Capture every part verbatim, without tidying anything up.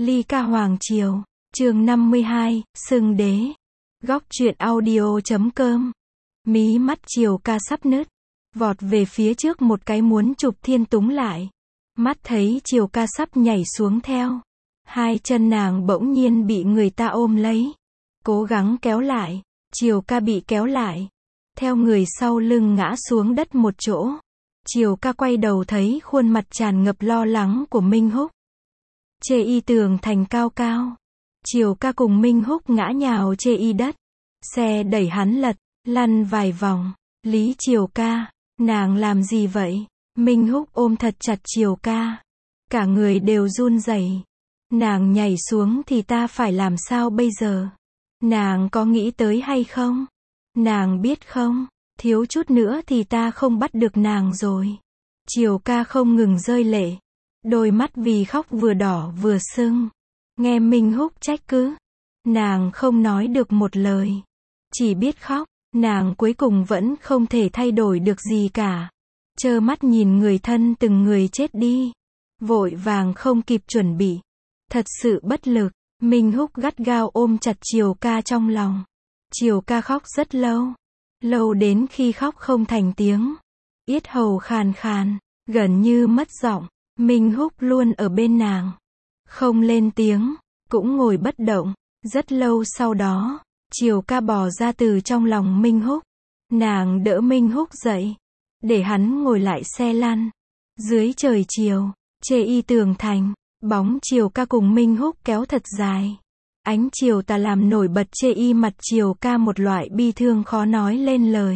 Ly Ca Hoàng Triều, chương năm mươi hai, Sưng Đế. Góc truyện audio chấm com. Mí mắt Triều Ca sắp nứt, vọt về phía trước một cái muốn chụp Thiên Túng lại. Mắt thấy Triều Ca sắp nhảy xuống theo. Hai chân nàng bỗng nhiên bị người ta ôm lấy. Cố gắng kéo lại, Triều Ca bị kéo lại. Theo người sau lưng ngã xuống đất một chỗ. Triều Ca quay đầu thấy khuôn mặt tràn ngập lo lắng của Minh Húc. Chê y tường thành cao cao. Triều Ca cùng Minh Húc ngã nhào chê y đất. Xe đẩy hắn lật, lăn vài vòng. Lý Triều Ca, nàng làm gì vậy? Minh Húc ôm thật chặt Triều Ca. Cả người đều run rẩy. Nàng nhảy xuống thì ta phải làm sao bây giờ? Nàng có nghĩ tới hay không? Nàng biết không? Thiếu chút nữa thì ta không bắt được nàng rồi. Triều Ca không ngừng rơi lệ. Đôi mắt vì khóc vừa đỏ vừa sưng. Nghe Minh Húc trách cứ. Nàng không nói được một lời. Chỉ biết khóc. Nàng cuối cùng vẫn không thể thay đổi được gì cả. Trơ mắt nhìn người thân từng người chết đi. Vội vàng không kịp chuẩn bị. Thật sự bất lực. Minh Húc gắt gao ôm chặt Triều Ca trong lòng. Triều Ca khóc rất lâu. Lâu đến khi khóc không thành tiếng. Yết hầu khàn khàn. Gần như mất giọng. Minh Húc luôn ở bên nàng. Không lên tiếng. Cũng ngồi bất động. Rất lâu sau đó. Triều Ca bò ra từ trong lòng Minh Húc. Nàng đỡ Minh Húc dậy. Để hắn ngồi lại xe lăn. Dưới trời chiều. Chê y tường thành. Bóng Triều Ca cùng Minh Húc kéo thật dài. Ánh chiều tà làm nổi bật chê y mặt Triều Ca một loại bi thương khó nói lên lời.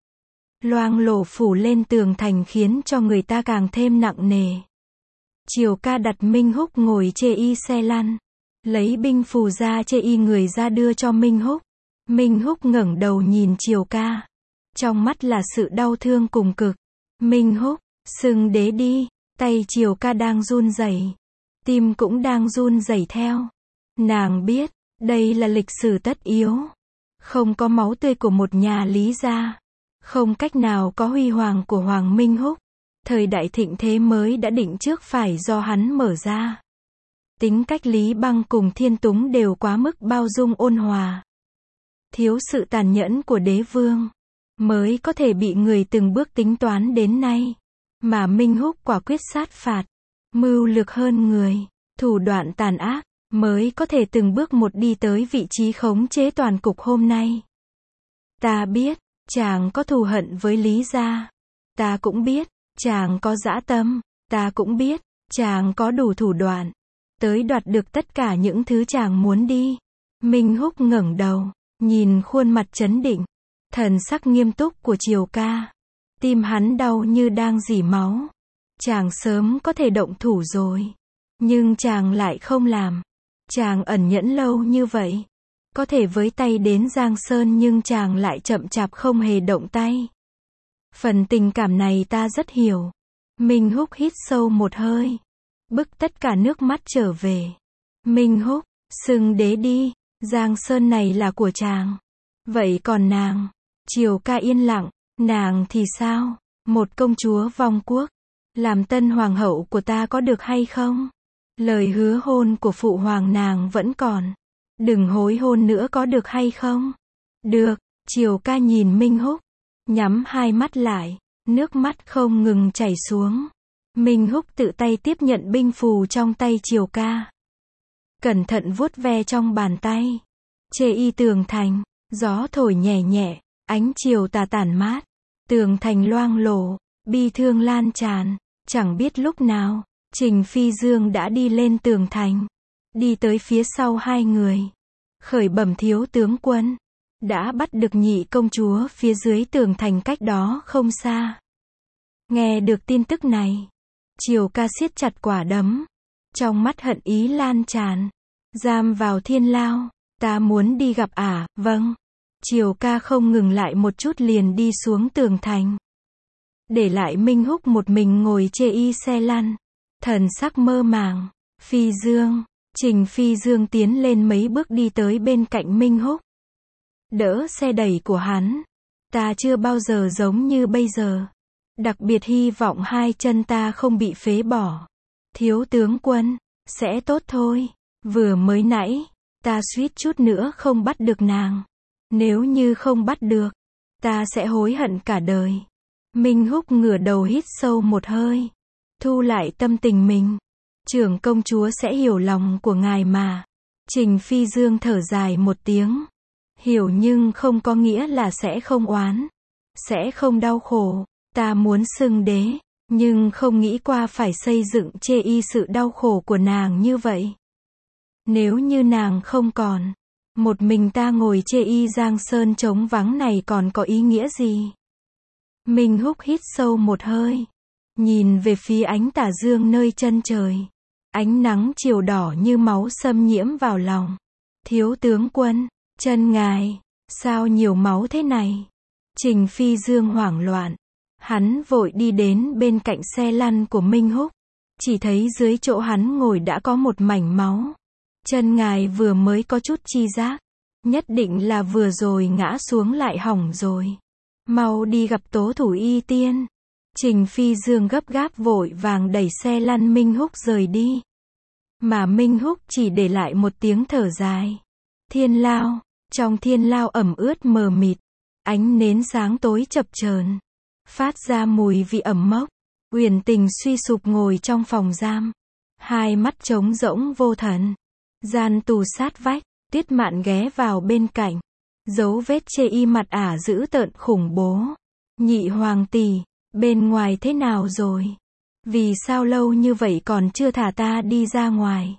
Loang lổ phủ lên tường thành khiến cho người ta càng thêm nặng nề. Triều Ca đặt Minh Húc ngồi chê y xe lăn. Lấy binh phù ra chê y người ra đưa cho Minh Húc. Minh Húc ngẩng đầu nhìn Triều Ca. Trong mắt là sự đau thương cùng cực. Minh Húc, Sưng Đế đi. Tay Triều Ca đang run rẩy. Tim cũng đang run rẩy theo. Nàng biết, đây là lịch sử tất yếu. Không có máu tươi của một nhà Lý gia. Không cách nào có huy hoàng của Hoàng Minh Húc. Thời đại thịnh thế mới đã định trước phải do hắn mở ra. Tính cách Lý Băng cùng Thiên Túng đều quá mức bao dung ôn hòa. Thiếu sự tàn nhẫn của đế vương. Mới có thể bị người từng bước tính toán đến nay. Mà Minh Húc quả quyết sát phạt. Mưu lược hơn người. Thủ đoạn tàn ác. Mới có thể từng bước một đi tới vị trí khống chế toàn cục hôm nay. Ta biết, chàng có thù hận với Lý gia. Ta cũng biết, chàng có dã tâm. Ta cũng biết, chàng có đủ thủ đoạn. Tới đoạt được tất cả những thứ chàng muốn đi. Minh Húc ngẩng đầu, nhìn khuôn mặt trấn định. Thần sắc nghiêm túc của Triều Ca. Tim hắn đau như đang rỉ máu. Chàng sớm có thể động thủ rồi. Nhưng chàng lại không làm. Chàng ẩn nhẫn lâu như vậy. Có thể với tay đến Giang Sơn nhưng chàng lại chậm chạp không hề động tay. Phần tình cảm này ta rất hiểu. Minh Húc hít sâu một hơi. Bức tất cả nước mắt trở về. Minh Húc, Sưng Đế đi. Giang Sơn này là của chàng. Vậy còn nàng? Triều Ca yên lặng. Nàng thì sao? Một công chúa vong quốc. Làm tân hoàng hậu của ta có được hay không? Lời hứa hôn của phụ hoàng nàng vẫn còn. Đừng hối hôn nữa có được hay không? Được. Triều Ca nhìn Minh Húc. Nhắm hai mắt lại. Nước mắt không ngừng chảy xuống. Minh Húc tự tay tiếp nhận binh phù trong tay Triều Ca. Cẩn thận vuốt ve trong bàn tay. Chê y tường thành. Gió thổi nhẹ nhẹ. Ánh chiều tà tản mát. Tường thành loang lổ. Bi thương lan tràn. Chẳng biết lúc nào. Trình Phi Dương đã đi lên tường thành. Đi tới phía sau hai người. Khởi bẩm thiếu tướng quân. Đã bắt được nhị công chúa phía dưới tường thành cách đó không xa. Nghe được tin tức này. Triều Ca siết chặt quả đấm. Trong mắt hận ý lan tràn. Giam vào thiên lao. Ta muốn đi gặp ả, à, vâng. Triều Ca không ngừng lại một chút liền đi xuống tường thành. Để lại Minh Húc một mình ngồi chê y xe lăn. Thần sắc mơ màng. Phi Dương. Trình Phi Dương tiến lên mấy bước đi tới bên cạnh Minh Húc. Đỡ xe đẩy của hắn. Ta chưa bao giờ giống như bây giờ. Đặc biệt hy vọng hai chân ta không bị phế bỏ. Thiếu tướng quân. Sẽ tốt thôi. Vừa mới nãy, ta suýt chút nữa không bắt được nàng. Nếu như không bắt được, ta sẽ hối hận cả đời. Minh Húc ngửa đầu hít sâu một hơi, thu lại tâm tình mình. Trưởng công chúa sẽ hiểu lòng của ngài mà. Trình Phi Dương thở dài một tiếng. Hiểu nhưng không có nghĩa là sẽ không oán, sẽ không đau khổ. Ta muốn xưng đế, nhưng không nghĩ qua phải xây dựng chê y sự đau khổ của nàng như vậy. Nếu như nàng không còn, một mình ta ngồi chê y Giang Sơn trống vắng này còn có ý nghĩa gì? Minh Húc hít sâu một hơi, nhìn về phía ánh tà dương nơi chân trời. Ánh nắng chiều đỏ như máu xâm nhiễm vào lòng. Thiếu tướng quân, chân ngài, sao nhiều máu thế này? Trình Phi Dương hoảng loạn. Hắn vội đi đến bên cạnh xe lăn của Minh Húc. Chỉ thấy dưới chỗ hắn ngồi đã có một mảnh máu. Chân ngài vừa mới có chút chi giác. Nhất định là vừa rồi ngã xuống lại hỏng rồi. Mau đi gặp tố thủ y tiên. Trình Phi Dương gấp gáp vội vàng đẩy xe lăn Minh Húc rời đi. Mà Minh Húc chỉ để lại một tiếng thở dài. Thiên lao, trong thiên lao ẩm ướt mờ mịt. Ánh nến sáng tối chập chờn, phát ra mùi vị ẩm mốc. Uyển Tình suy sụp ngồi trong phòng giam, hai mắt trống rỗng vô thần. Gian tù sát vách, Tuyết Mạn ghé vào bên cạnh, dấu vết chê y mặt ả dữ tợn khủng bố. Nhị hoàng tỷ, bên ngoài thế nào rồi? Vì sao lâu như vậy còn chưa thả ta đi ra ngoài?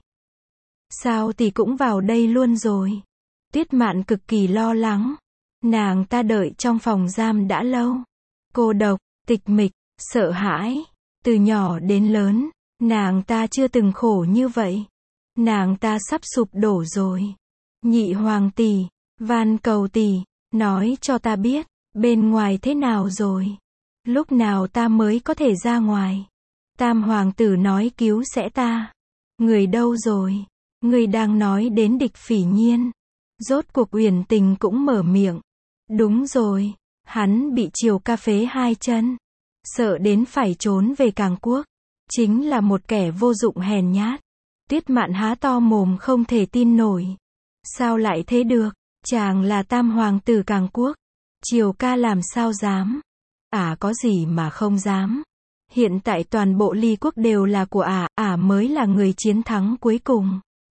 Sao tỷ cũng vào đây luôn rồi? Tuyết Mạn cực kỳ lo lắng. Nàng ta đợi trong phòng giam đã lâu. Cô độc, tịch mịch, sợ hãi. Từ nhỏ đến lớn, nàng ta chưa từng khổ như vậy. Nàng ta sắp sụp đổ rồi. Nhị hoàng tỷ, van cầu tỷ, nói cho ta biết, bên ngoài thế nào rồi? Lúc nào ta mới có thể ra ngoài? Tam hoàng tử nói cứu sẽ ta. Người đâu rồi? Người đang nói đến Địch Phỉ Nhiên. Rốt cuộc Uyển Tình cũng mở miệng. Đúng rồi, hắn bị Triều Ca phế hai chân. Sợ đến phải trốn về Càng Quốc. Chính là một kẻ vô dụng hèn nhát. Tuyết Mạn há to mồm không thể tin nổi. Sao lại thế được? Chàng là tam hoàng tử Càng Quốc. Triều Ca làm sao dám? Ả à, có gì mà không dám? Hiện tại toàn bộ Ly Quốc đều là của ả, ả à mới là người chiến thắng cuối cùng.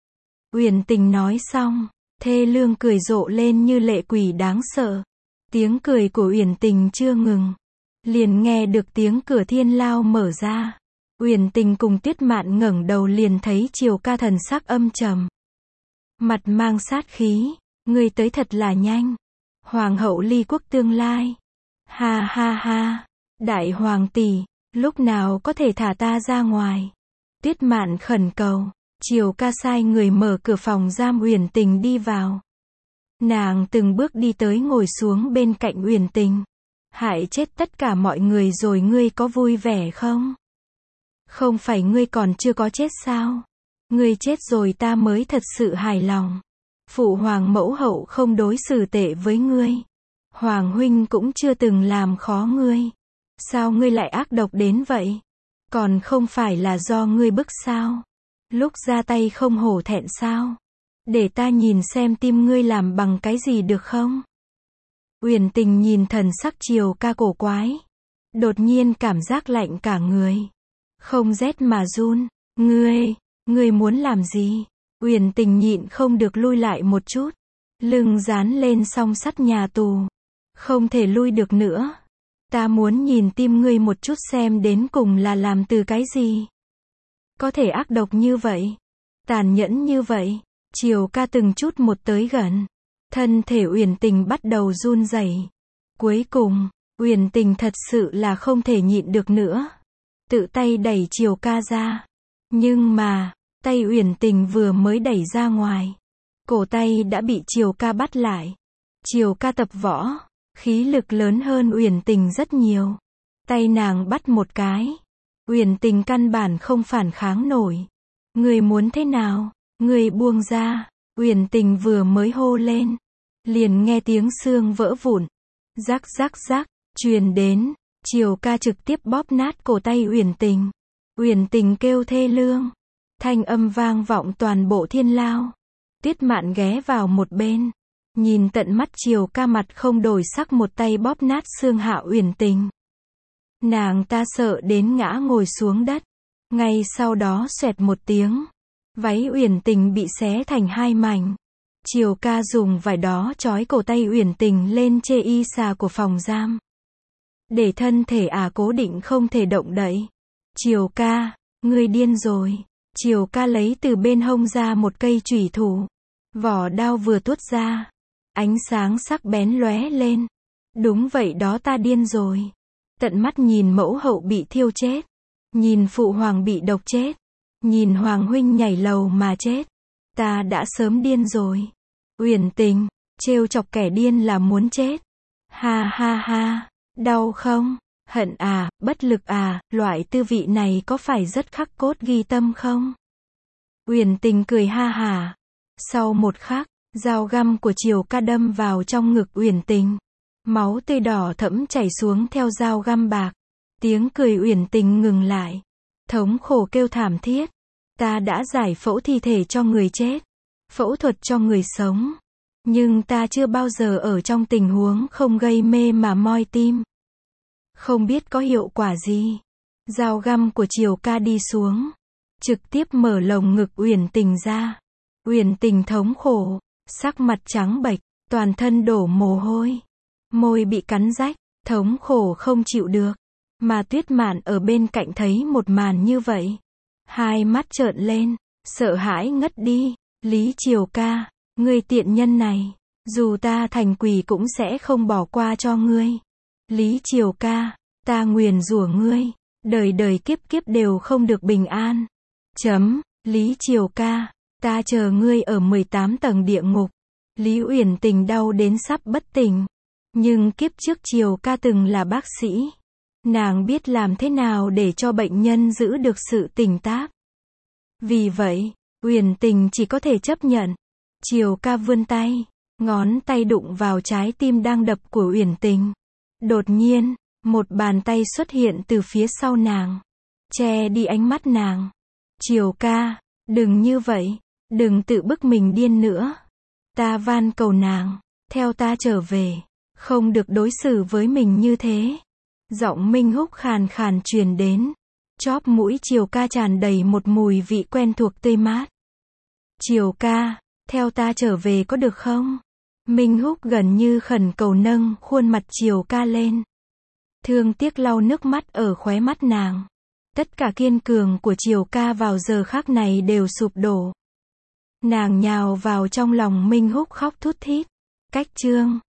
Uyển Tình nói xong, thê lương cười rộ lên như lệ quỷ đáng sợ. Tiếng cười của Uyển Tình chưa ngừng, liền nghe được tiếng cửa thiên lao mở ra. Uyển Tình cùng Tuyết Mạn ngẩng đầu liền thấy Triều Ca thần sắc âm trầm, mặt mang sát khí. Ngươi tới thật là nhanh. Hoàng hậu Ly Quốc tương lai. Ha ha ha. Đại hoàng tỷ, lúc nào có thể thả ta ra ngoài? Tuyết Mạn khẩn cầu. Triều Ca sai người mở cửa phòng giam Uyển Tình đi vào. Nàng từng bước đi tới ngồi xuống bên cạnh Uyển Tình. Hại chết tất cả mọi người rồi ngươi có vui vẻ không? Không phải ngươi còn chưa có chết sao? Ngươi chết rồi ta mới thật sự hài lòng. Phụ hoàng mẫu hậu không đối xử tệ với ngươi. Hoàng huynh cũng chưa từng làm khó ngươi. Sao ngươi lại ác độc đến vậy? Còn không phải là do ngươi bức sao? Lúc ra tay không hổ thẹn sao? Để ta nhìn xem tim ngươi làm bằng cái gì được không? Uyển Tình nhìn thần sắc Triều Ca cổ quái. Đột nhiên cảm giác lạnh cả người. Không rét mà run. Ngươi, ngươi muốn làm gì? Uyển Tình nhịn không được lui lại một chút. Lưng dán lên song sắt nhà tù. Không thể lui được nữa. Ta muốn nhìn tim ngươi một chút xem đến cùng là làm từ cái gì. Có thể ác độc như vậy. Tàn nhẫn như vậy. Triều Ca từng chút một tới gần. Thân thể Uyển Tình bắt đầu run rẩy. Cuối cùng, Uyển Tình thật sự là không thể nhịn được nữa. Tự tay đẩy Triều Ca ra. Nhưng mà, tay Uyển Tình vừa mới đẩy ra ngoài. Cổ tay đã bị Triều Ca bắt lại. Triều Ca tập võ. Khí lực lớn hơn Uyển Tình rất nhiều. Tay nàng bắt một cái. Uyển Tình căn bản không phản kháng nổi. Người muốn thế nào? Người buông ra. Uyển Tình vừa mới hô lên. Liền nghe tiếng xương vỡ vụn. Rắc rắc rắc. Truyền đến. Triều Ca trực tiếp bóp nát cổ tay Uyển Tình. Uyển Tình kêu thê lương. Thanh âm vang vọng toàn bộ thiên lao. Tuyết Mạn ghé vào một bên, nhìn tận mắt Triều Ca mặt không đổi sắc một tay bóp nát xương Hạ Uyển Tình. Nàng ta sợ đến ngã ngồi xuống đất. Ngay sau đó xoẹt một tiếng, váy Uyển Tình bị xé thành hai mảnh. Triều Ca dùng vải đó trói cổ tay Uyển Tình lên chê y xà của phòng giam, để thân thể ả à cố định không thể động đậy. Triều Ca, ngươi điên rồi. Triều Ca lấy từ bên hông ra một cây chủy thủ. Vỏ đao vừa tuốt ra, ánh sáng sắc bén lóe lên. Đúng vậy đó, ta điên rồi. Tận mắt nhìn mẫu hậu bị thiêu chết, nhìn phụ hoàng bị độc chết, nhìn hoàng huynh nhảy lầu mà chết. Ta đã sớm điên rồi. Uyển Tình, trêu chọc kẻ điên là muốn chết. Ha ha ha, đau không? Hận à, bất lực à, loại tư vị này có phải rất khắc cốt ghi tâm không? Uyển Tình cười ha hả. Sau một khắc, dao găm của Triều Ca đâm vào trong ngực Uyển Tình. Máu tươi đỏ thẫm chảy xuống theo dao găm bạc. Tiếng cười Uyển Tình ngừng lại. Thống khổ kêu thảm thiết. Ta đã giải phẫu thi thể cho người chết, phẫu thuật cho người sống. Nhưng ta chưa bao giờ ở trong tình huống không gây mê mà moi tim. Không biết có hiệu quả gì. Dao găm của Triều Ca đi xuống, trực tiếp mở lồng ngực Uyển Tình ra. Uyển Tình thống khổ, sắc mặt trắng bệch, toàn thân đổ mồ hôi, môi bị cắn rách, thống khổ không chịu được. Mà Tuyết Mạn ở bên cạnh thấy một màn như vậy, hai mắt trợn lên, sợ hãi ngất đi. Lý Triều Ca, ngươi tiện nhân này, dù ta thành quỷ cũng sẽ không bỏ qua cho ngươi. Lý Triều Ca, ta nguyền rủa ngươi, đời đời kiếp kiếp đều không được bình an. Chấm, Lý Triều Ca, ta chờ ngươi ở mười tám tầng địa ngục. Lý Uyển Tình đau đến sắp bất tỉnh. Nhưng kiếp trước Triều Ca từng là bác sĩ. Nàng biết làm thế nào để cho bệnh nhân giữ được sự tỉnh táo. Vì vậy, Uyển Tình chỉ có thể chấp nhận. Triều Ca vươn tay, ngón tay đụng vào trái tim đang đập của Uyển Tình. Đột nhiên, một bàn tay xuất hiện từ phía sau nàng, che đi ánh mắt nàng. Triều Ca, đừng như vậy, đừng tự bức mình điên nữa. Ta van cầu nàng, theo ta trở về, không được đối xử với mình như thế. Giọng Minh Húc khàn khàn truyền đến. Chóp mũi Triều Ca tràn đầy một mùi vị quen thuộc tươi mát. Triều Ca, theo ta trở về có được không? Minh Húc gần như khẩn cầu nâng khuôn mặt Triều Ca lên. Thương tiếc lau nước mắt ở khóe mắt nàng. Tất cả kiên cường của Triều Ca vào giờ khắc này đều sụp đổ. Nàng nhào vào trong lòng Minh Húc khóc thút thít. Cách chương